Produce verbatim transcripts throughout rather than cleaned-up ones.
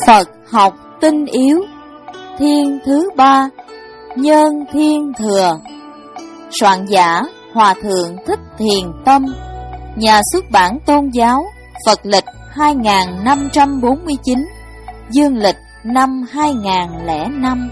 Phật học tinh yếu. Thiên thứ ba, Nhân Thiên Thừa. Soạn giả Hòa Thượng Thích Thiền Tâm. Nhà xuất bản Tôn giáo Phật lịch hai nghìn năm trăm bốn mươi chín, Dương lịch năm hai nghìn không trăm lẻ năm.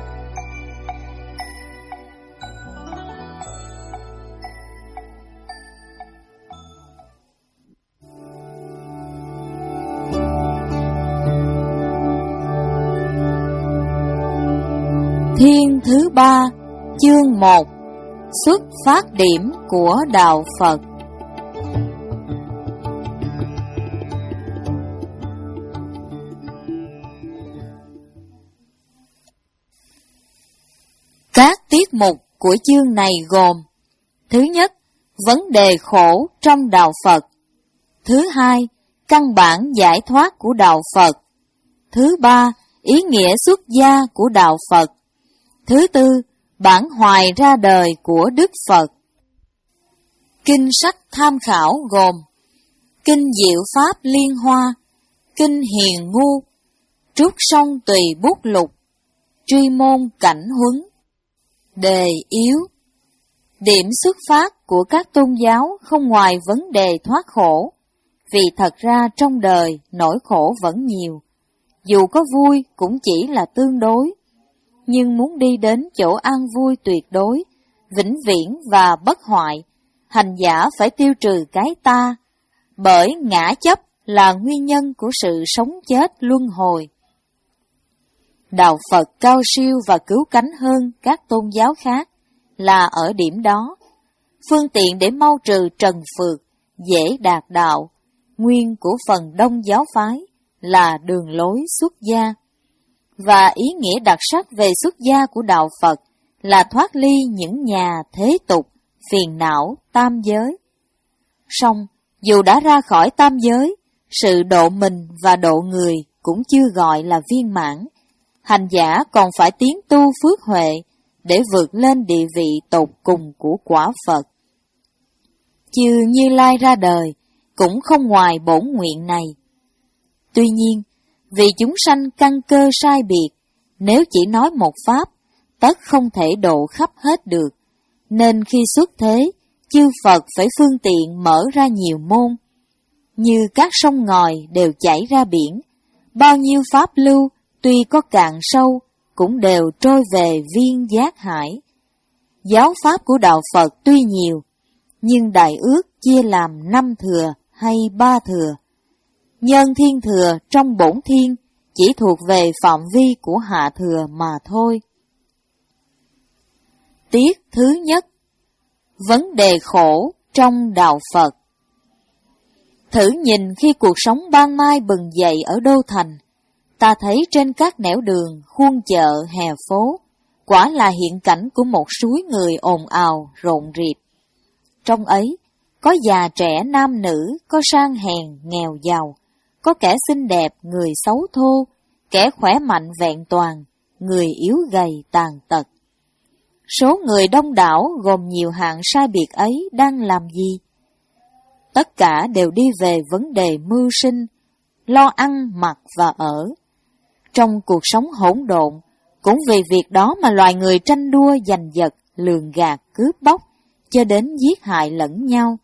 Thiên thứ ba, chương một. Xuất phát điểm của Đạo Phật. Các tiết mục của chương này gồm: thứ nhất, vấn đề khổ trong Đạo Phật; thứ hai, căn bản giải thoát của Đạo Phật; thứ ba, ý nghĩa xuất gia của Đạo Phật; thứ tư, bản hoài ra đời của Đức Phật. Kinh sách tham khảo gồm: Kinh Diệu Pháp Liên Hoa, Kinh Hiền Ngu, Trúc Sông Tùy Bút Lục, Tri Môn Cảnh Huấn. Đề yếu: điểm xuất phát của các tôn giáo không ngoài vấn đề thoát khổ, vì thật ra trong đời nỗi khổ vẫn nhiều. Dù có vui cũng chỉ là tương đối, nhưng muốn đi đến chỗ an vui tuyệt đối, vĩnh viễn và bất hoại, hành giả phải tiêu trừ cái ta, bởi ngã chấp là nguyên nhân của sự sống chết luân hồi. Đạo Phật cao siêu và cứu cánh hơn các tôn giáo khác là ở điểm đó. Phương tiện để mau trừ trần phược, dễ đạt đạo, nguyên của phần đông giáo phái là đường lối xuất gia. Và ý nghĩa đặc sắc về xuất gia của Đạo Phật là thoát ly những nhà thế tục, phiền não, tam giới. Song, dù đã ra khỏi tam giới, sự độ mình và độ người cũng chưa gọi là viên mãn. Hành giả còn phải tiến tu phước huệ để vượt lên địa vị tột cùng của quả Phật. Chư Như Lai ra đời cũng không ngoài bổn nguyện này. Tuy nhiên, vì chúng sanh căn cơ sai biệt, nếu chỉ nói một pháp, tất không thể độ khắp hết được, nên khi xuất thế, chư Phật phải phương tiện mở ra nhiều môn. Như các sông ngòi đều chảy ra biển, bao nhiêu pháp lưu tuy có cạn sâu, cũng đều trôi về viên giác hải. Giáo pháp của Đạo Phật tuy nhiều, nhưng Đại ước chia làm năm thừa hay ba thừa. Nhân Thiên Thừa trong bổn thiên chỉ thuộc về phạm vi của hạ thừa mà thôi. Tiết thứ nhất, vấn đề khổ trong Đạo Phật. Thử nhìn khi cuộc sống ban mai bừng dậy ở đô thành, ta thấy trên các nẻo đường, khuôn chợ, hè phố, quả là hiện cảnh của một suối người ồn ào, rộn rịp. Trong ấy, có già trẻ nam nữ, có sang hèn, nghèo giàu, có kẻ xinh đẹp, người xấu thô, kẻ khỏe mạnh vẹn toàn, người yếu gầy tàn tật. Số người đông đảo gồm nhiều hạng sai biệt ấy đang làm gì? Tất cả đều đi về vấn đề mưu sinh, lo ăn, mặc và ở. Trong cuộc sống hỗn độn, cũng vì việc đó mà loài người tranh đua giành giật, lường gạt, cướp bóc, cho đến giết hại lẫn nhau.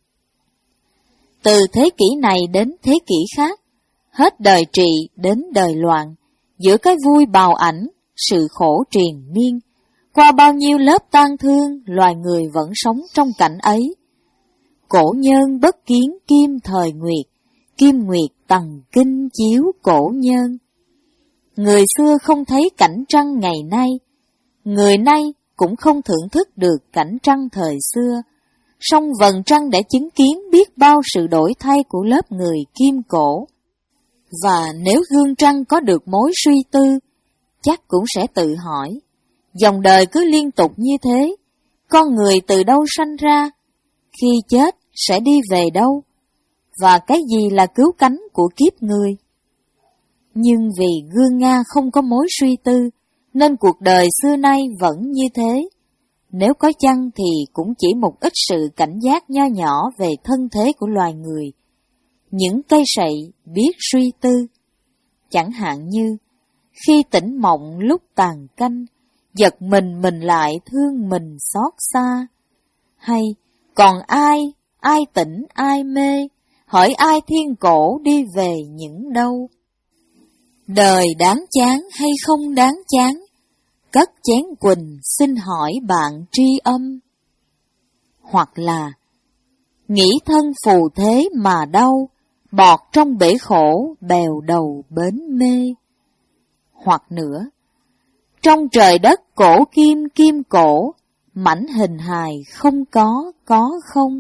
Từ thế kỷ này đến thế kỷ khác, hết đời trị đến đời loạn, giữa cái vui bào ảnh, sự khổ triền miên, qua bao nhiêu lớp tang thương, loài người vẫn sống trong cảnh ấy. Cổ nhân bất kiến kim thời nguyệt, kim nguyệt tầng kinh chiếu cổ nhân. Người xưa không thấy cảnh trăng ngày nay, người nay cũng không thưởng thức được cảnh trăng thời xưa, song vầng trăng đã chứng kiến biết bao sự đổi thay của lớp người kim cổ. Và nếu gương trăng có được mối suy tư, chắc cũng sẽ tự hỏi, dòng đời cứ liên tục như thế, con người từ đâu sanh ra, khi chết sẽ đi về đâu, và cái gì là cứu cánh của kiếp người. Nhưng vì gương Nga không có mối suy tư, nên cuộc đời xưa nay vẫn như thế. Nếu có chăng thì cũng chỉ một ít sự cảnh giác nho nhỏ về thân thế của loài người. Những cây sậy biết suy tư. Chẳng hạn như, khi tỉnh mộng lúc tàn canh, giật mình mình lại thương mình xót xa. Hay, còn ai, ai tỉnh ai mê, hỏi ai thiên cổ đi về những đâu. Đời đáng chán hay không đáng chán, cất chén quỳnh xin hỏi bạn tri âm. Hoặc là, nghĩ thân phù thế mà đau, bọt trong bể khổ bèo đầu bến mê. Hoặc nữa, trong trời đất cổ kim kim cổ, mảnh hình hài không có, có không.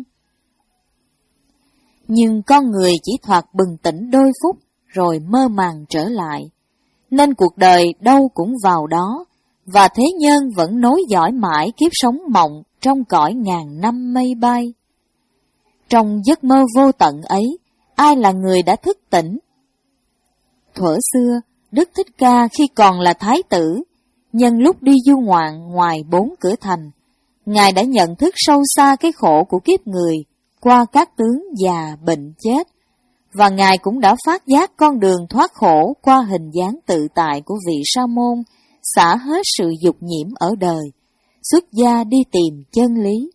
Nhưng con người chỉ thoạt bừng tỉnh đôi phút, rồi mơ màng trở lại. Nên cuộc đời đâu cũng vào đó, và thế nhân vẫn nối dõi mãi kiếp sống mộng trong cõi ngàn năm mây bay. Trong giấc mơ vô tận ấy, ai là người đã thức tỉnh? Thuở xưa, Đức Thích Ca khi còn là thái tử, nhân lúc đi du ngoạn ngoài bốn cửa thành, Ngài đã nhận thức sâu xa cái khổ của kiếp người qua các tướng già bệnh chết, và Ngài cũng đã phát giác con đường thoát khổ qua hình dáng tự tại của vị sa môn, xả hết sự dục nhiễm ở đời, xuất gia đi tìm chân lý.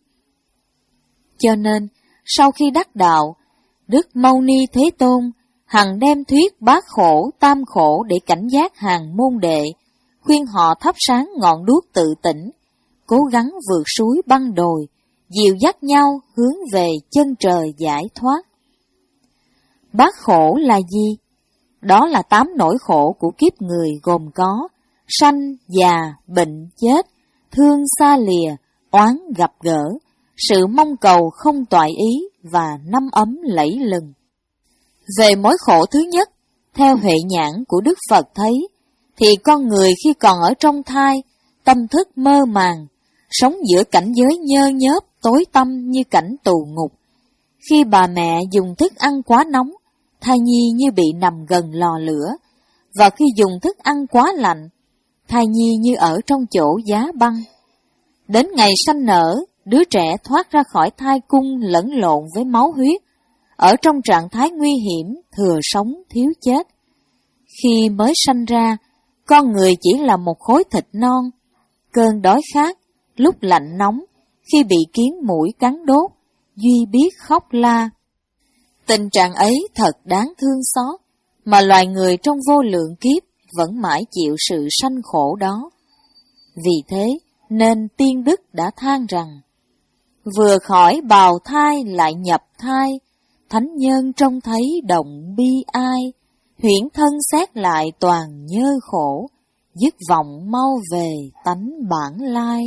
Cho nên, sau khi đắc đạo, Đức Mâu Ni Thế Tôn hằng đem thuyết bát khổ, tam khổ để cảnh giác hàng môn đệ, khuyên họ thắp sáng ngọn đuốc tự tỉnh, cố gắng vượt suối băng đồi, dìu dắt nhau hướng về chân trời giải thoát. Bát khổ là gì? Đó là tám nỗi khổ của kiếp người gồm có sanh, già, bệnh, chết, thương xa lìa, oán gặp gỡ, sự mong cầu không toại ý và năm ấm lẫy lừng. Về mối khổ thứ nhất, theo huệ nhãn của Đức Phật thấy, thì con người khi còn ở trong thai, tâm thức mơ màng, sống giữa cảnh giới nhơ nhớp, tối tăm như cảnh tù ngục. Khi bà mẹ dùng thức ăn quá nóng, thai nhi như bị nằm gần lò lửa, và khi dùng thức ăn quá lạnh, thai nhi như ở trong chỗ giá băng. Đến ngày sanh nở, đứa trẻ thoát ra khỏi thai cung lẫn lộn với máu huyết, ở trong trạng thái nguy hiểm, thừa sống thiếu chết. Khi mới sanh ra, con người chỉ là một khối thịt non, cơn đói khát, lúc lạnh nóng, khi bị kiến muỗi cắn đốt, duy biết khóc la. Tình trạng ấy thật đáng thương xót, mà loài người trong vô lượng kiếp vẫn mãi chịu sự sanh khổ đó. Vì thế, nên tiên đức đã than rằng, vừa khỏi bào thai lại nhập thai, thánh nhân trông thấy động bi ai, huyễn thân xét lại toàn nhơ khổ, dứt vọng mau về tánh bản lai.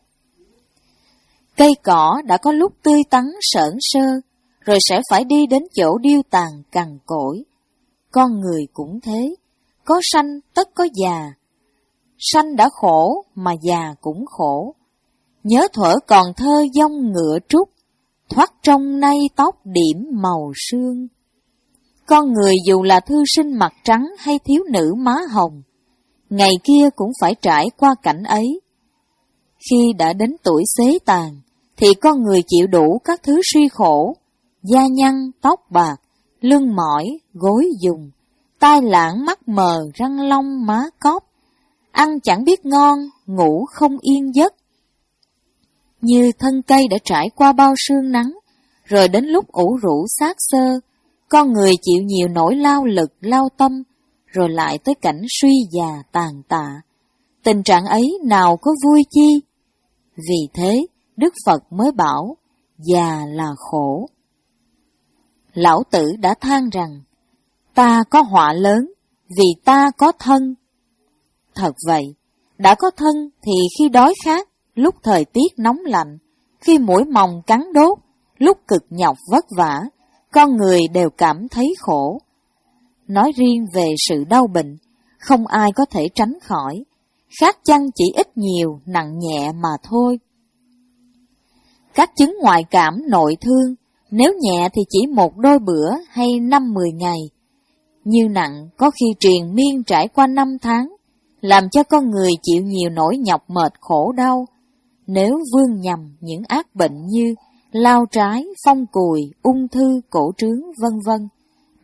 Cây cỏ đã có lúc tươi tắn sởn sơ, rồi sẽ phải đi đến chỗ điêu tàn cằn cỗi. Con người cũng thế, có sanh tất có già. Sanh đã khổ mà già cũng khổ. Nhớ thuở còn thơ dông ngựa trúc, thoát trong nay tóc điểm màu sương. Con người dù là thư sinh mặt trắng hay thiếu nữ má hồng, ngày kia cũng phải trải qua cảnh ấy. Khi đã đến tuổi xế tàn, thì con người chịu đủ các thứ suy khổ, da nhăn, tóc bạc, lưng mỏi, gối dùng, tai lãng, mắt mờ, răng long, má cóp, ăn chẳng biết ngon, ngủ không yên giấc. Như thân cây đã trải qua bao sương nắng, rồi đến lúc ủ rũ xác xơ, con người chịu nhiều nỗi lao lực, lao tâm, rồi lại tới cảnh suy già tàn tạ. Tình trạng ấy nào có vui chi? Vì thế, Đức Phật mới bảo, già là khổ. Lão Tử đã than rằng, ta có họa lớn, vì ta có thân. Thật vậy, đã có thân thì khi đói khát, lúc thời tiết nóng lạnh, khi muỗi mòng cắn đốt, lúc cực nhọc vất vả, con người đều cảm thấy khổ. Nói riêng về sự đau bệnh, không ai có thể tránh khỏi, khác chăng chỉ ít nhiều, nặng nhẹ mà thôi. Các chứng ngoại cảm nội thương, nếu nhẹ thì chỉ một đôi bữa hay năm mười ngày, như nặng có khi triền miên trải qua năm tháng, làm cho con người chịu nhiều nỗi nhọc mệt khổ đau. Nếu vương nhầm những ác bệnh như lao trái, phong cùi, ung thư, cổ trướng, vân vân,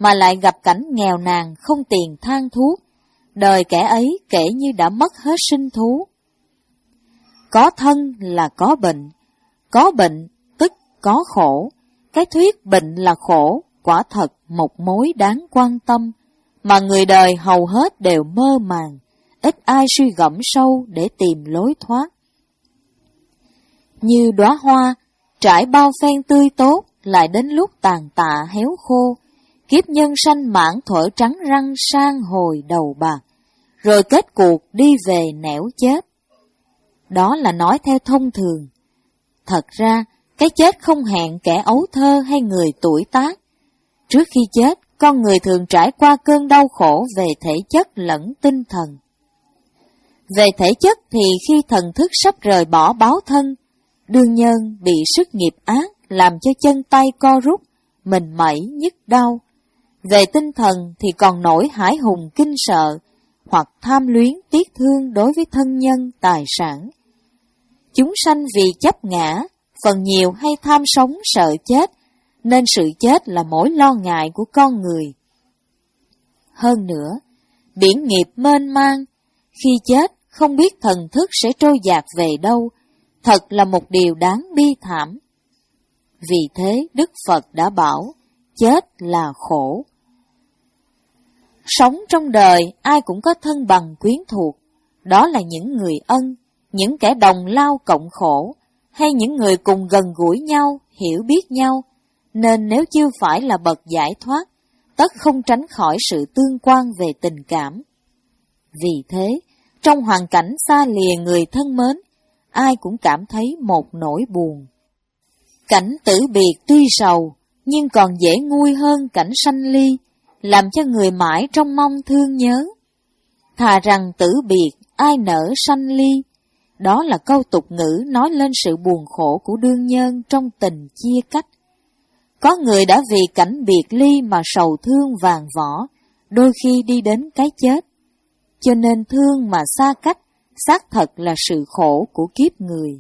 mà lại gặp cảnh nghèo nàn không tiền than thuốc, đời kẻ ấy kể như đã mất hết sinh thú. Có thân là có bệnh, có bệnh tức có khổ. Cái thuyết bệnh là khổ quả thật một mối đáng quan tâm, mà người đời hầu hết đều mơ màng, ít ai suy gẫm sâu để tìm lối thoát. Như đóa hoa, trải bao phen tươi tốt, lại đến lúc tàn tạ héo khô, kiếp nhân sanh mãn thuở trắng răng sang hồi đầu bạc, rồi kết cuộc đi về nẻo chết. Đó là nói theo thông thường. Thật ra, cái chết không hẹn kẻ ấu thơ hay người tuổi tác. Trước khi chết, con người thường trải qua cơn đau khổ về thể chất lẫn tinh thần. Về thể chất thì khi thần thức sắp rời bỏ báo thân, đương nhân bị sức nghiệp ác làm cho chân tay co rút, mình mẩy nhức đau. Về tinh thần thì còn nổi hải hùng kinh sợ, hoặc tham luyến tiếc thương đối với thân nhân, tài sản. Chúng sanh vì chấp ngã, phần nhiều hay tham sống sợ chết, nên sự chết là mối lo ngại của con người. Hơn nữa, biển nghiệp mênh mang, khi chết không biết thần thức sẽ trôi dạt về đâu, thật là một điều đáng bi thảm. Vì thế Đức Phật đã bảo, chết là khổ. Sống trong đời ai cũng có thân bằng quyến thuộc, đó là những người ân, những kẻ đồng lao cộng khổ, hay những người cùng gần gũi nhau, hiểu biết nhau, nên nếu chưa phải là bậc giải thoát, tất không tránh khỏi sự tương quan về tình cảm. Vì thế, trong hoàn cảnh xa lìa người thân mến, ai cũng cảm thấy một nỗi buồn. Cảnh tử biệt tuy sầu, nhưng còn dễ nguôi hơn cảnh sanh ly, làm cho người mãi trong mong thương nhớ. Thà rằng tử biệt, ai nỡ sanh ly, đó là câu tục ngữ nói lên sự buồn khổ của đương nhân trong tình chia cách. Có người đã vì cảnh biệt ly mà sầu thương vàng vỏ, đôi khi đi đến cái chết. Cho nên thương mà xa cách, xác thật là sự khổ của kiếp người.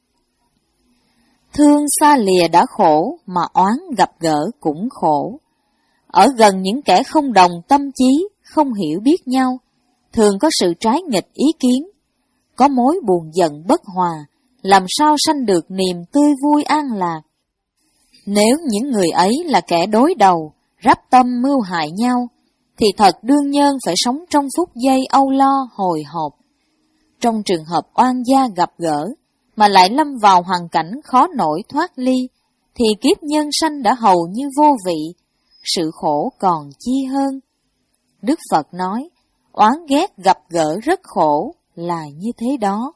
Thương xa lìa đã khổ, mà oán gặp gỡ cũng khổ. Ở gần những kẻ không đồng tâm chí, không hiểu biết nhau, thường có sự trái nghịch ý kiến, có mối buồn giận bất hòa, làm sao sanh được niềm tươi vui an lạc. Nếu những người ấy là kẻ đối đầu, rắp tâm mưu hại nhau, thì thật đương nhân phải sống trong phút giây âu lo hồi hộp. Trong trường hợp oan gia gặp gỡ, mà lại lâm vào hoàn cảnh khó nổi thoát ly, thì kiếp nhân sanh đã hầu như vô vị, sự khổ còn chi hơn. Đức Phật nói, oán ghét gặp gỡ rất khổ, là như thế đó.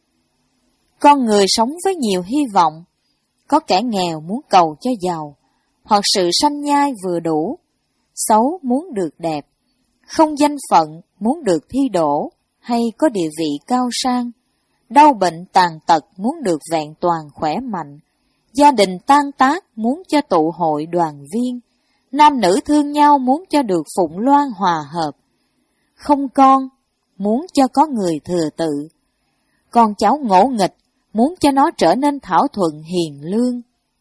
Con người sống với nhiều hy vọng, có kẻ nghèo muốn cầu cho giàu, hoặc sự sanh nhai vừa đủ, xấu muốn được đẹp, không danh phận muốn được thi đỗ, hay có địa vị cao sang, đau bệnh tàn tật muốn được vẹn toàn khỏe mạnh, gia đình tan tác muốn cho tụ hội đoàn viên, nam nữ thương nhau muốn cho được phụng loan hòa hợp, không con muốn cho có người thừa tự, con cháu ngỗ nghịch muốn cho nó trở nên thảo thuận hiền lương.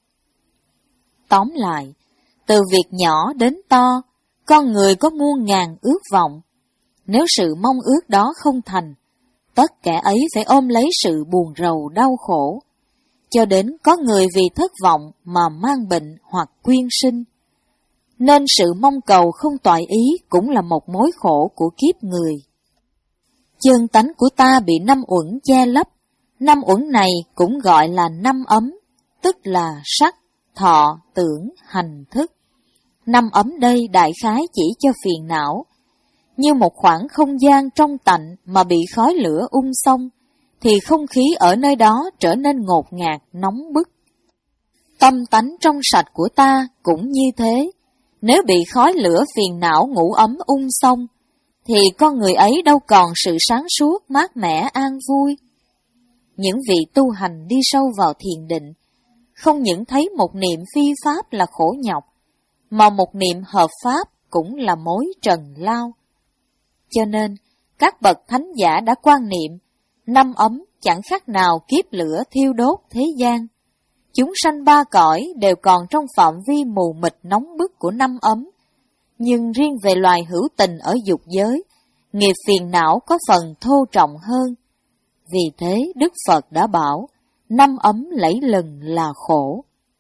Tóm lại, từ việc nhỏ đến to, con người có muôn ngàn ước vọng. Nếu sự mong ước đó không thành, tất cả ấy phải ôm lấy sự buồn rầu đau khổ, cho đến có người vì thất vọng mà mang bệnh hoặc quyên sinh. Nên sự mong cầu không toại ý cũng là một mối khổ của kiếp người. Chân tánh của ta bị năm uẩn che lấp, năm uẩn này cũng gọi là năm ấm, tức là sắc, thọ, tưởng, hành, thức. Năm ấm đây đại khái chỉ cho phiền não. Như một khoảng không gian trong tạnh mà bị khói lửa ung xông, thì không khí ở nơi đó trở nên ngột ngạt, nóng bức. Tâm tánh trong sạch của ta cũng như thế. Nếu bị khói lửa phiền não ngủ ấm ung xông, thì con người ấy đâu còn sự sáng suốt, mát mẻ, an vui. Những vị tu hành đi sâu vào thiền định, không những thấy một niệm phi pháp là khổ nhọc, mà một niệm hợp pháp cũng là mối trần lao. Cho nên, các bậc thánh giả đã quan niệm, năm ấm chẳng khác nào kiếp lửa thiêu đốt thế gian. Chúng sanh ba cõi đều còn trong phạm vi mù mịt nóng bức của năm ấm, Nhưng riêng về loài hữu tình ở dục giới, nghiệp phiền não có phần thô trọng hơn. Vì thế Đức Phật đã bảo, năm ấm lẫy lừng là khổ.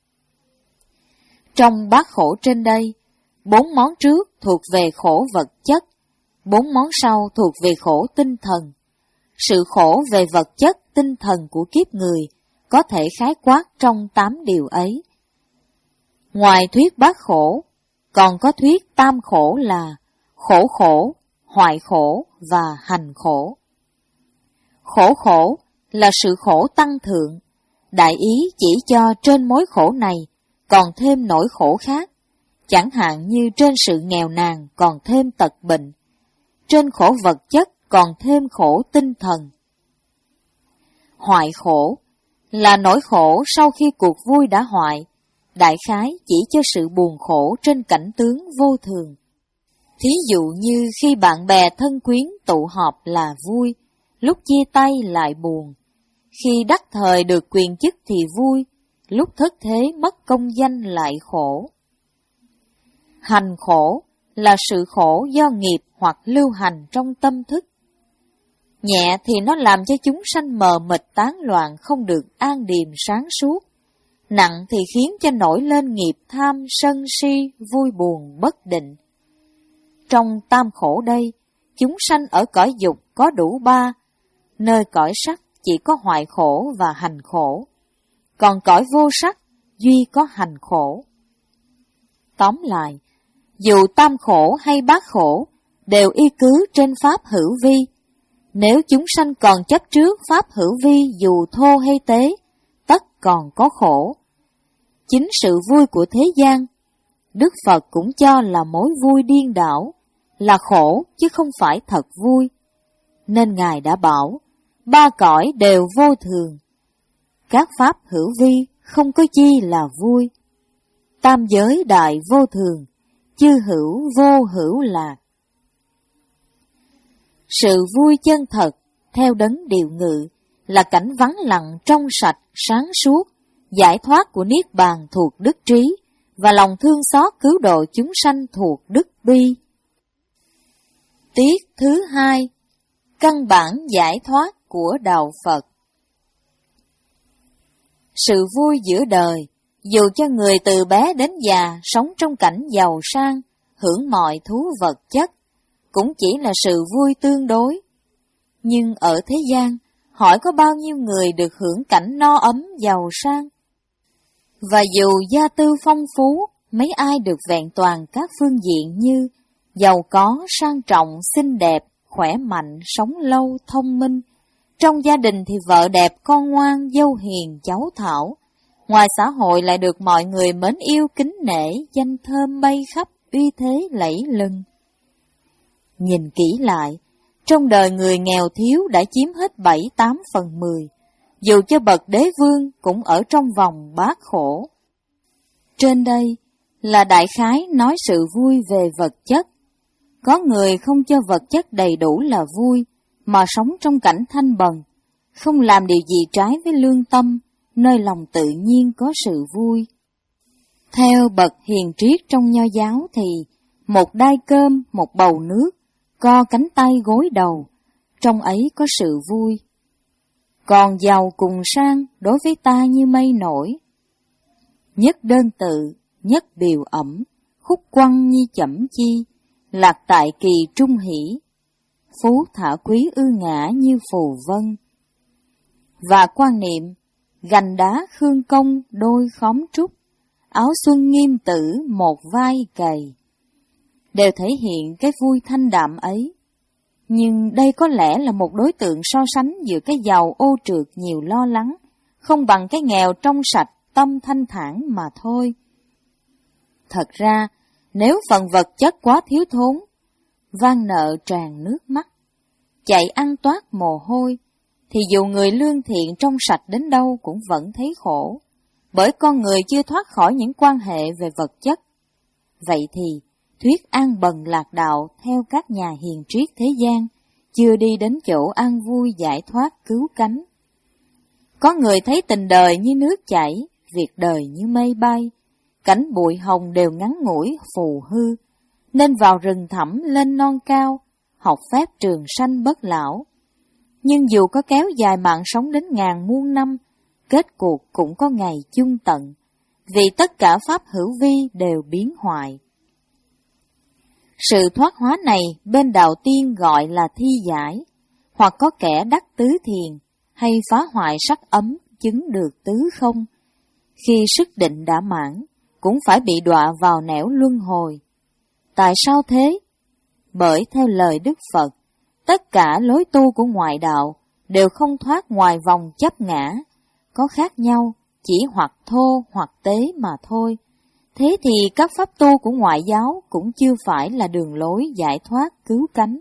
Trong bát khổ trên đây, bốn món trước thuộc về khổ vật chất, bốn món sau thuộc về khổ tinh thần. Sự khổ về vật chất, tinh thần của kiếp người có thể khái quát trong tám điều ấy. Ngoài thuyết bát khổ, còn có thuyết tam khổ là khổ khổ, hoại khổ và hành khổ. Khổ khổ là sự khổ tăng thượng, đại ý chỉ cho trên mối khổ này còn thêm nỗi khổ khác, chẳng hạn như trên sự nghèo nàn còn thêm tật bệnh, trên khổ vật chất còn thêm khổ tinh thần. Hoại khổ là nỗi khổ sau khi cuộc vui đã hoại, đại khái chỉ cho sự buồn khổ trên cảnh tướng vô thường. Thí dụ như khi bạn bè thân quyến tụ họp là vui, lúc chia tay lại buồn, khi đắc thời được quyền chức thì vui, lúc thất thế mất công danh lại khổ. Hành khổ là sự khổ do nghiệp hoặc lưu hành trong tâm thức. Nhẹ thì nó làm cho chúng sanh mờ mịt tán loạn, không được an điềm sáng suốt. Nặng thì khiến cho nổi lên nghiệp tham, sân si, vui buồn, bất định. Trong tam khổ đây, chúng sanh ở cõi dục có đủ ba, nơi cõi sắc chỉ có hoại khổ và hành khổ, còn cõi vô sắc duy có hành khổ. Tóm lại, dù tam khổ hay bát khổ đều y cứ trên pháp hữu vi. Nếu chúng sanh còn chấp trước pháp hữu vi dù thô hay tế, tất còn có khổ. Chính sự vui của thế gian, Đức Phật cũng cho là mối vui điên đảo, là khổ chứ không phải thật vui. Nên Ngài đã bảo, ba cõi đều vô thường. Các pháp hữu vi không có chi là vui. Tam giới đại vô thường, chư hữu vô hữu lạc. Sự vui chân thật, theo đấng điều ngự, là cảnh vắng lặng trong sạch, sáng suốt, giải thoát của Niết Bàn thuộc đức trí, và lòng thương xót cứu độ chúng sanh thuộc đức bi. Tiết thứ hai, căn bản giải thoát của Đạo Phật. Sự vui giữa đời, dù cho người từ bé đến già sống trong cảnh giàu sang, hưởng mọi thú vật chất, cũng chỉ là sự vui tương đối. Nhưng ở thế gian, hỏi có bao nhiêu người được hưởng cảnh no ấm giàu sang? Và dù gia tư phong phú, mấy ai được vẹn toàn các phương diện như giàu có, sang trọng, xinh đẹp, khỏe mạnh, sống lâu, thông minh. Trong gia đình thì vợ đẹp, con ngoan, dâu hiền, cháu thảo. Ngoài xã hội lại được mọi người mến yêu, kính nể, danh thơm bay khắp, uy thế lẫy lừng. Nhìn kỹ lại, trong đời người nghèo thiếu đã chiếm hết bảy tám phần mười, dù cho bậc đế vương cũng ở trong vòng bát khổ. Trên đây là đại khái nói sự vui về vật chất. Có người không cho vật chất đầy đủ là vui, mà sống trong cảnh thanh bần, không làm điều gì trái với lương tâm, nơi lòng tự nhiên có sự vui. Theo bậc hiền triết trong Nho giáo thì một đai cơm, một bầu nước, co cánh tay gối đầu, trong ấy có sự vui. Còn giàu cùng sang đối với ta như mây nổi. Nhất đơn tự, nhất biểu ẩm, khúc quăng như chẩm chi, lạc tại kỳ trung hỷ, phú thả quý ư ngã như phù vân. Và quan niệm, gành đá khương công đôi khóm trúc, áo xuân nghiêm tử một vai cày, đều thể hiện cái vui thanh đạm ấy. Nhưng đây có lẽ là một đối tượng so sánh giữa cái giàu ô trượt nhiều lo lắng, không bằng cái nghèo trong sạch, tâm thanh thản mà thôi. Thật ra, nếu phần vật chất quá thiếu thốn, van nợ tràn nước mắt, chạy ăn toát mồ hôi, thì dù người lương thiện trong sạch đến đâu cũng vẫn thấy khổ, bởi con người chưa thoát khỏi những quan hệ về vật chất. Vậy thì, thuyết an bần lạc đạo theo các nhà hiền triết thế gian, chưa đi đến chỗ an vui giải thoát cứu cánh. Có người thấy tình đời như nước chảy, việc đời như mây bay, cảnh bụi hồng đều ngắn ngủi phù hư, nên vào rừng thẳm lên non cao, học phép trường sanh bất lão. Nhưng dù có kéo dài mạng sống đến ngàn muôn năm, kết cuộc cũng có ngày chung tận, vì tất cả pháp hữu vi đều biến hoại. Sự thoát hóa này bên đạo tiên gọi là thi giải, hoặc có kẻ đắc tứ thiền, hay phá hoại sắc ấm chứng được tứ không. Khi sức định đã mãn, cũng phải bị đọa vào nẻo luân hồi. Tại sao thế? Bởi theo lời Đức Phật, tất cả lối tu của ngoại đạo đều không thoát ngoài vòng chấp ngã, có khác nhau, chỉ hoặc thô hoặc tế mà thôi. Thế thì các pháp tu của ngoại giáo cũng chưa phải là đường lối giải thoát cứu cánh.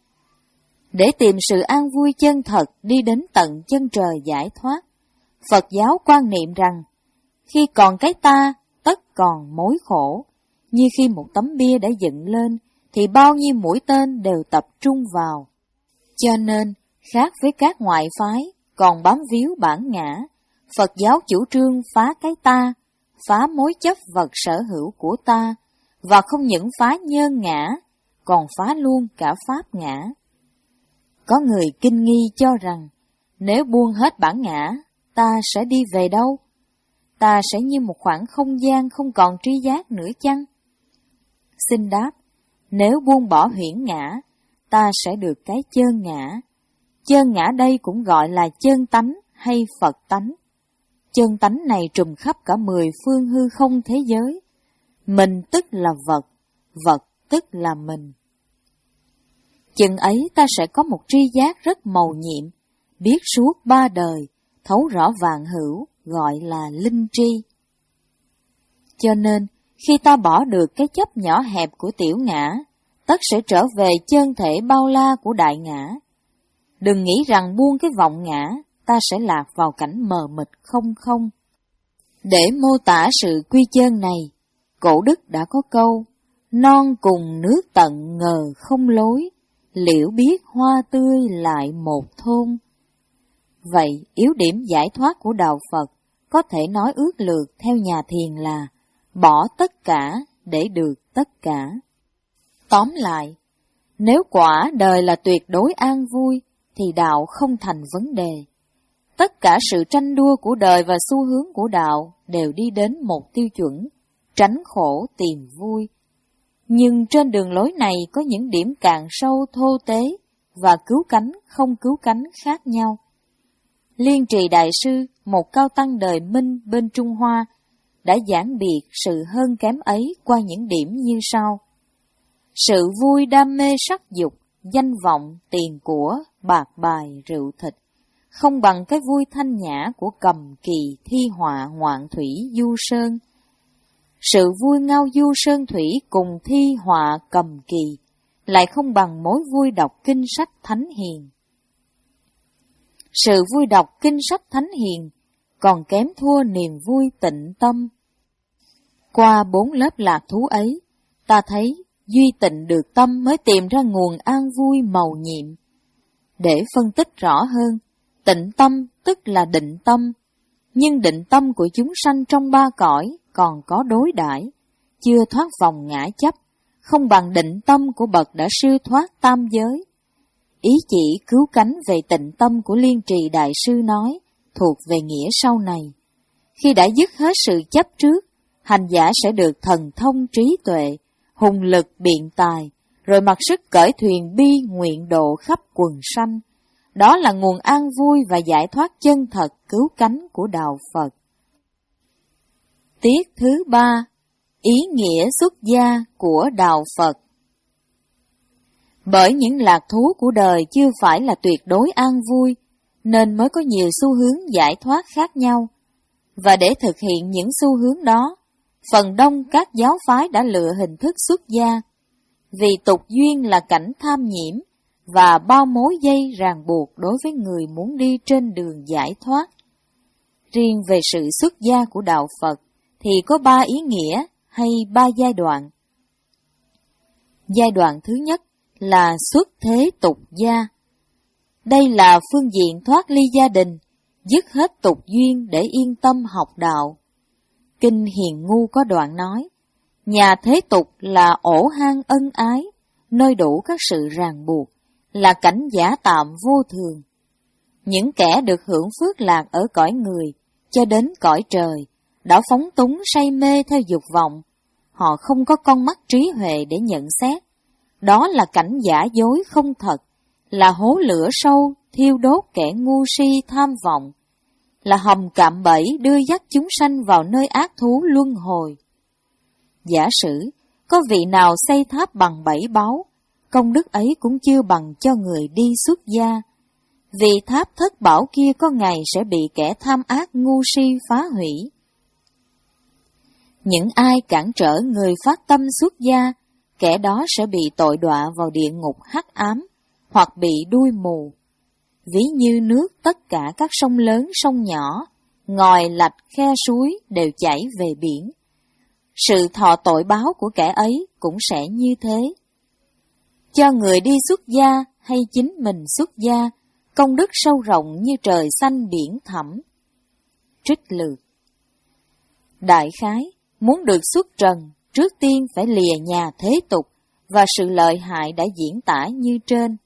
Để tìm sự an vui chân thật đi đến tận chân trời giải thoát, Phật giáo quan niệm rằng, khi còn cái ta, tất còn mối khổ. Như khi một tấm bia đã dựng lên, thì bao nhiêu mũi tên đều tập trung vào. Cho nên, khác với các ngoại phái, còn bám víu bản ngã, Phật giáo chủ trương phá cái ta, phá mối chấp vật sở hữu của ta, và không những phá nhân ngã, còn phá luôn cả pháp ngã. Có người kinh nghi cho rằng, nếu buông hết bản ngã, ta sẽ đi về đâu? Ta sẽ như một khoảng không gian không còn tri giác nữa chăng? Xin đáp, nếu buông bỏ huyễn ngã, ta sẽ được cái chơn ngã. Chơn ngã đây cũng gọi là chơn tánh hay Phật tánh. Chơn tánh này trùm khắp cả mười phương hư không thế giới. Mình tức là vật, vật tức là mình. Chừng ấy ta sẽ có một tri giác rất mầu nhiệm, biết suốt ba đời, thấu rõ vạn hữu, gọi là linh tri. Cho nên, khi ta bỏ được cái chấp nhỏ hẹp của tiểu ngã, tất sẽ trở về chân thể bao la của đại ngã. Đừng nghĩ rằng buông cái vọng ngã, ta sẽ lạc vào cảnh mờ mịt không không. Để mô tả sự quy chân này, cổ đức đã có câu, non cùng nước tận ngờ không lối, liễu biết hoa tươi lại một thôn. Vậy, yếu điểm giải thoát của đạo Phật có thể nói ước lược theo nhà thiền là bỏ tất cả để được tất cả. Tóm lại, nếu quả đời là tuyệt đối an vui, thì đạo không thành vấn đề. Tất cả sự tranh đua của đời và xu hướng của đạo đều đi đến một tiêu chuẩn, tránh khổ tìm vui. Nhưng trên đường lối này có những điểm càng sâu thô tế và cứu cánh không cứu cánh khác nhau. Liên Trì Đại Sư, một cao tăng đời Minh bên Trung Hoa, đã giảng biệt sự hơn kém ấy qua những điểm như sau. Sự vui đam mê sắc dục, danh vọng, tiền của, bạc bài, rượu thịt, không bằng cái vui thanh nhã của cầm kỳ, thi họa, ngoạn thủy, du sơn. Sự vui ngao du sơn thủy cùng thi họa cầm kỳ, lại không bằng mối vui đọc kinh sách thánh hiền. Sự vui đọc kinh sách thánh hiền còn kém thua niềm vui tịnh tâm. Qua bốn lớp lạc thú ấy, ta thấy duy tịnh được tâm mới tìm ra nguồn an vui mầu nhiệm. Để phân tích rõ hơn, tịnh tâm tức là định tâm, nhưng định tâm của chúng sanh trong ba cõi còn có đối đãi, chưa thoát vòng ngã chấp, không bằng định tâm của bậc đã siêu thoát tam giới. Ý chỉ cứu cánh về tịnh tâm của Liên Trì Đại Sư nói, thuộc về nghĩa sau này. Khi đã dứt hết sự chấp trước, hành giả sẽ được thần thông trí tuệ, hùng lực biện tài, rồi mặc sức cởi thuyền bi nguyện độ khắp quần sanh. Đó là nguồn an vui và giải thoát chân thật cứu cánh của đạo Phật. Tiết thứ ba, ý nghĩa xuất gia của đạo Phật. Bởi những lạc thú của đời chưa phải là tuyệt đối an vui, nên mới có nhiều xu hướng giải thoát khác nhau. Và để thực hiện những xu hướng đó, phần đông các giáo phái đã lựa hình thức xuất gia, vì tục duyên là cảnh tham nhiễm và bao mối dây ràng buộc đối với người muốn đi trên đường giải thoát. Riêng về sự xuất gia của đạo Phật thì có ba ý nghĩa hay ba giai đoạn. Giai đoạn thứ nhất là xuất thế tục gia. Đây là phương diện thoát ly gia đình, dứt hết tục duyên để yên tâm học đạo. Kinh Hiền Ngu có đoạn nói, Nhà thế tục là ổ hang ân ái, nơi đủ các sự ràng buộc, là cảnh giả tạm vô thường. Những kẻ được hưởng phước lạc ở cõi người, cho đến cõi trời, đã phóng túng say mê theo dục vọng. Họ không có con mắt trí huệ để nhận xét. Đó là cảnh giả dối không thật, là hố lửa sâu, thiêu đốt kẻ ngu si tham vọng, là hầm cạm bẫy đưa dắt chúng sanh vào nơi ác thú luân hồi. Giả sử, có vị nào xây tháp bằng bảy báu, công đức ấy cũng chưa bằng cho người đi xuất gia. Vì tháp thất bảo kia có ngày sẽ bị kẻ tham ác ngu si phá hủy. Những ai cản trở người phát tâm xuất gia, kẻ đó sẽ bị tội đọa vào địa ngục hắc ám, hoặc bị đuôi mù. Ví như nước tất cả các sông lớn sông nhỏ, ngòi lạch khe suối đều chảy về biển. Sự thọ tội báo của kẻ ấy cũng sẽ như thế. Cho người đi xuất gia hay chính mình xuất gia, công đức sâu rộng như trời xanh biển thẳm. Trích lược. Đại khái, muốn được xuất trần, trước tiên phải lìa nhà thế tục, và sự lợi hại đã diễn tả như trên.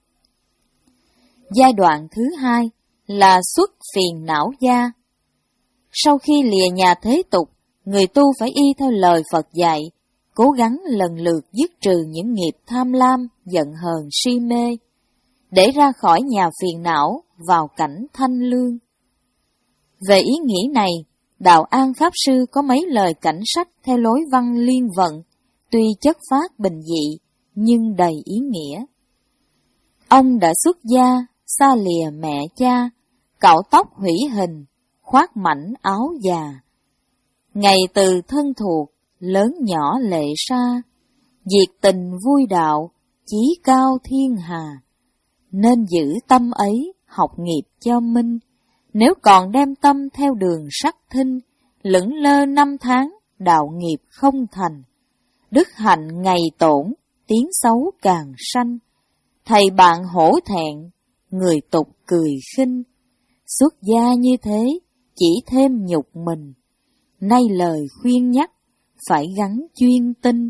Giai đoạn thứ hai là xuất phiền não gia. Sau khi lìa nhà thế tục, người tu phải y theo lời Phật dạy, cố gắng lần lượt dứt trừ những nghiệp tham lam, giận hờn, si mê, để ra khỏi nhà phiền não vào cảnh thanh lương. Về ý nghĩa này, Đạo An Pháp Sư có mấy lời cảnh sách theo lối văn liên vận, tuy chất phát bình dị, nhưng đầy ý nghĩa. Ông đã xuất gia, xa lìa mẹ cha, cạo tóc hủy hình, khoác mảnh áo già. Ngày từ thân thuộc, lớn nhỏ lệ xa, diệt tình vui đạo, chí cao thiên hà. Nên giữ tâm ấy, học nghiệp cho minh, nếu còn đem tâm theo đường sắc thinh, lững lơ năm tháng, đạo nghiệp không thành. Đức hạnh ngày tổn, tiếng xấu càng sanh, thầy bạn hổ thẹn, người tục cười khinh. Xuất gia như thế, chỉ thêm nhục mình, nay lời khuyên nhắc, phải gắn chuyên tinh.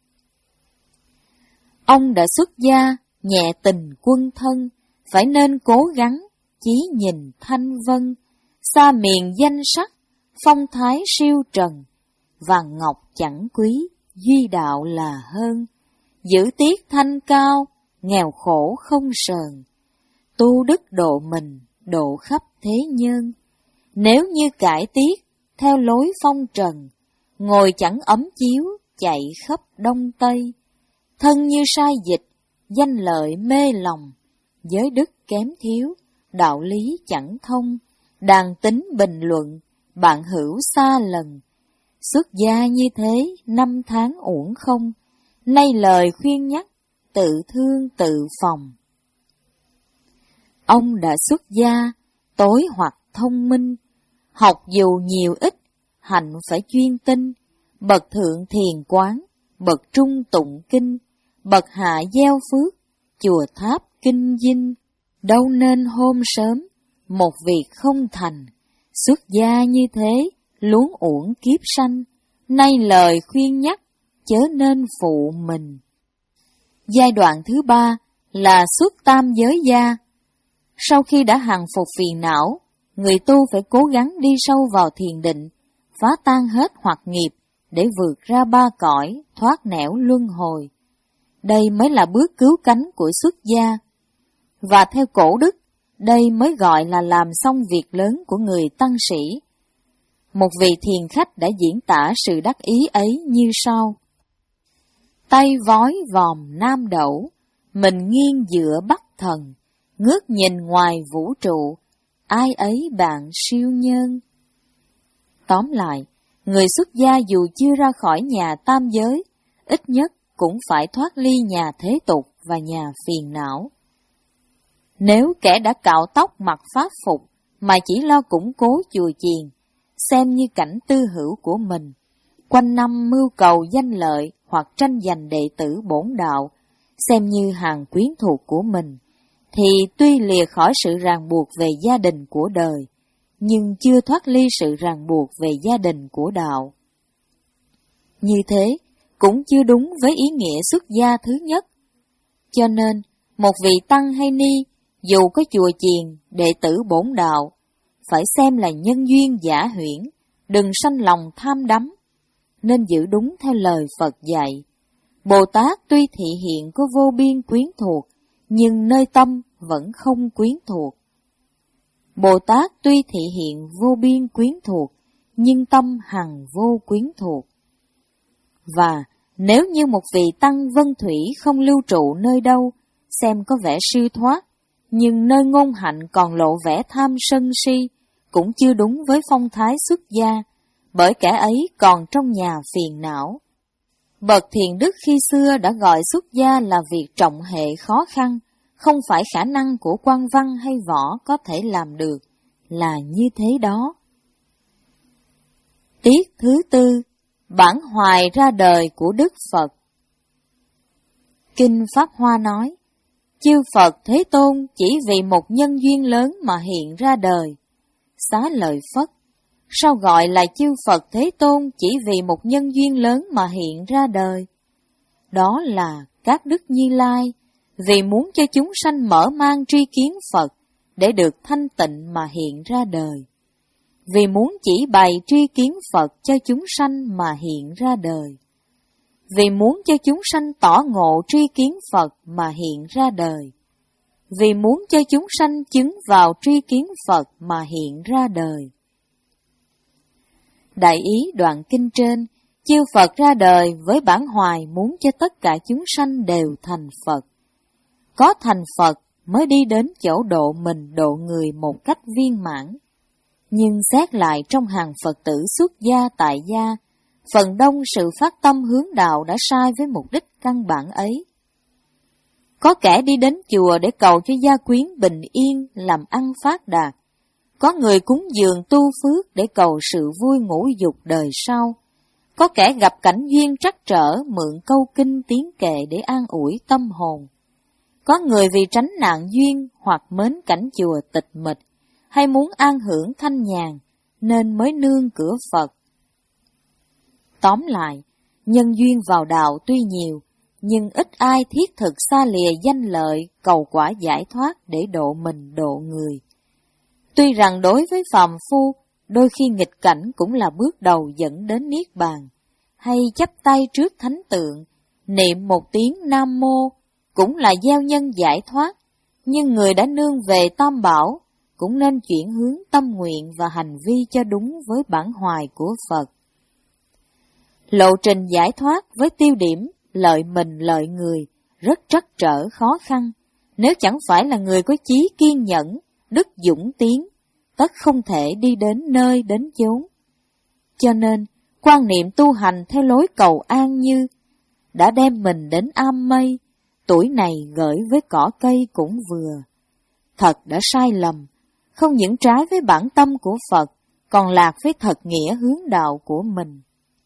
Ông đã xuất gia, nhẹ tình quân thân, phải nên cố gắng, chí nhìn thanh vân, xa miền danh sắc, phong thái siêu trần, vàng ngọc chẳng quý, duy đạo là hơn. Giữ tiết thanh cao, nghèo khổ không sờn, tu đức độ mình, độ khắp thế nhân. Nếu như cải tiết, theo lối phong trần, ngồi chẳng ấm chiếu, chạy khắp đông tây. Thân như sai dịch, danh lợi mê lòng, giới đức kém thiếu, đạo lý chẳng thông, đàn tính bình luận, bạn hữu xa lần. Xuất gia như thế, năm tháng uổng không, nay lời khuyên nhắc, tự thương tự phòng. Ông đã xuất gia, tối hoặc thông minh, học dù nhiều ít, hạnh phải chuyên tinh, bậc thượng thiền quán, bậc trung tụng kinh, bậc hạ gieo phước, chùa tháp kinh dinh, đâu nên hôm sớm, một việc không thành. Xuất gia như thế, luống uổng kiếp sanh, nay lời khuyên nhắc, chớ nên phụ mình. Giai đoạn thứ ba là xuất tam giới gia. Sau khi đã hằng phục phiền não, người tu phải cố gắng đi sâu vào thiền định, phá tan hết hoặc nghiệp để vượt ra ba cõi, thoát nẻo luân hồi. Đây mới là bước cứu cánh của xuất gia. Và theo cổ đức, đây mới gọi là làm xong việc lớn của người tăng sĩ. Một vị thiền khách đã diễn tả sự đắc ý ấy như sau. Tay vói vòm nam đẩu, mình nghiêng giữa bắc thần, ngước nhìn ngoài vũ trụ, ai ấy bạn siêu nhân. Tóm lại, người xuất gia dù chưa ra khỏi nhà tam giới, ít nhất cũng phải thoát ly nhà thế tục và nhà phiền não. Nếu kẻ đã cạo tóc mặc pháp phục mà chỉ lo củng cố chùa chiền, xem như cảnh tư hữu của mình, quanh năm mưu cầu danh lợi hoặc tranh giành đệ tử bổn đạo, xem như hàng quyến thuộc của mình, thì tuy lìa khỏi sự ràng buộc về gia đình của đời, nhưng chưa thoát ly sự ràng buộc về gia đình của đạo. Như thế cũng chưa đúng với ý nghĩa xuất gia thứ nhất. Cho nên, một vị tăng hay ni, dù có chùa chiền, đệ tử bổn đạo, phải xem là nhân duyên giả huyễn, đừng sanh lòng tham đắm, nên giữ đúng theo lời Phật dạy. Bồ Tát tuy thị hiện có vô biên quyến thuộc, nhưng nơi tâm vẫn không quyến thuộc. Bồ Tát tuy thị hiện vô biên quyến thuộc, nhưng tâm hằng vô quyến thuộc. Và nếu như một vị tăng vân thủy không lưu trụ nơi đâu, xem có vẻ siêu thoát, nhưng nơi ngôn hạnh còn lộ vẻ tham sân si, cũng chưa đúng với phong thái xuất gia, bởi kẻ ấy còn trong nhà phiền não. Bậc thiền đức khi xưa đã gọi xuất gia là việc trọng hệ khó khăn, không phải khả năng của quan văn hay võ có thể làm được, là như thế đó. Tiết thứ tư, bản hoài ra đời của Đức Phật. Kinh Pháp Hoa nói, chư Phật Thế Tôn chỉ vì một nhân duyên lớn mà hiện ra đời. Xá Lợi Phất, sao gọi là chư Phật Thế Tôn chỉ vì một nhân duyên lớn mà hiện ra đời? Đó là các đức Như Lai, vì muốn cho chúng sanh mở mang tri kiến Phật, để được thanh tịnh mà hiện ra đời. Vì muốn chỉ bày tri kiến Phật cho chúng sanh mà hiện ra đời. Vì muốn cho chúng sanh tỏ ngộ tri kiến Phật mà hiện ra đời. Vì muốn cho chúng sanh chứng vào tri kiến Phật mà hiện ra đời. Đại ý đoạn kinh trên, chư Phật ra đời với bản hoài muốn cho tất cả chúng sanh đều thành Phật. Có thành Phật mới đi đến chỗ độ mình độ người một cách viên mãn. Nhưng xét lại trong hàng Phật tử xuất gia tại gia, phần đông sự phát tâm hướng đạo đã sai với mục đích căn bản ấy. Có kẻ đi đến chùa để cầu cho gia quyến bình yên, làm ăn phát đạt. Có người cúng dường tu phước để cầu sự vui ngũ dục đời sau. Có kẻ gặp cảnh duyên trắc trở mượn câu kinh tiếng kệ để an ủi tâm hồn. Có người vì tránh nạn duyên hoặc mến cảnh chùa tịch mịch, hay muốn an hưởng thanh nhàn, nên mới nương cửa Phật. Tóm lại, nhân duyên vào đạo tuy nhiều, nhưng ít ai thiết thực xa lìa danh lợi, cầu quả giải thoát để độ mình độ người. Tuy rằng đối với phàm phu, đôi khi nghịch cảnh cũng là bước đầu dẫn đến Niết Bàn, hay chắp tay trước thánh tượng, niệm một tiếng Nam Mô, cũng là gieo nhân giải thoát, nhưng người đã nương về Tam Bảo, cũng nên chuyển hướng tâm nguyện và hành vi cho đúng với bản hoài của Phật. Lộ trình giải thoát với tiêu điểm lợi mình lợi người rất trắc trở khó khăn, nếu chẳng phải là người có chí kiên nhẫn, đức dũng tiến, tất không thể đi đến nơi đến chốn. Cho nên, quan niệm tu hành theo lối cầu an như đã đem mình đến am mây, tuổi này gởi với cỏ cây cũng vừa. Thật đã sai lầm, không những trái với bản tâm của Phật, còn lạc với thật nghĩa hướng đạo của mình.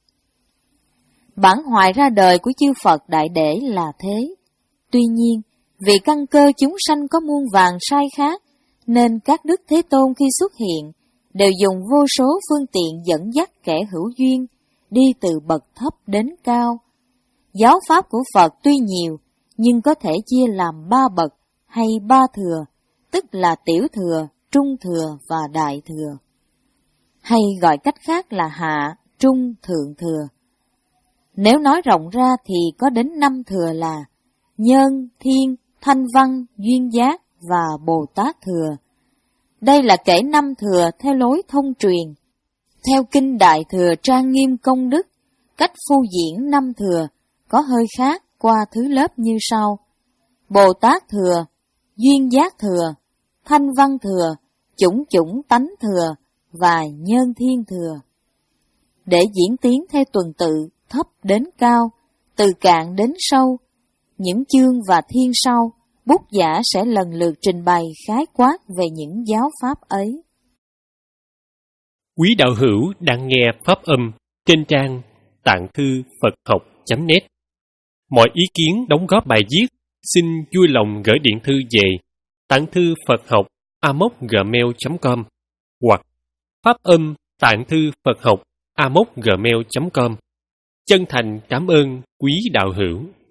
Bản hoài ra đời của chư Phật Đại Để là thế. Tuy nhiên, vì căn cơ chúng sanh có muôn vàn sai khác, nên các đức Thế Tôn khi xuất hiện, đều dùng vô số phương tiện dẫn dắt kẻ hữu duyên, đi từ bậc thấp đến cao. Giáo pháp của Phật tuy nhiều, nhưng có thể chia làm ba bậc hay ba thừa, tức là tiểu thừa, trung thừa và đại thừa. Hay gọi cách khác là hạ, trung, thượng thừa. Nếu nói rộng ra thì có đến năm thừa là Nhân, Thiên, Thanh Văn, Duyên Giác và Bồ Tát thừa. Đây là kể năm thừa theo lối thông truyền. Theo Kinh Đại Thừa Trang Nghiêm Công Đức, cách phô diễn năm thừa có hơi khác qua thứ lớp như sau: Bồ Tát thừa, Duyên Giác thừa, Thanh Văn thừa, Chủng Chủng Tánh thừa và Nhân Thiên thừa. Để diễn tiến theo tuần tự thấp đến cao, từ cạn đến sâu, những chương và thiên sau, bút giả sẽ lần lượt trình bày khái quát về những giáo pháp ấy. Quý đạo hữu đang nghe pháp âm trên trang tạng thư Phật học chấm net. Mọi ý kiến đóng góp bài viết xin vui lòng gửi điện thư về tạng thư Phật học a mốc gmail chấm com hoặc pháp âm tạng thư Phật học a mốc gmail chấm com. Chân thành cảm ơn quý đạo hữu.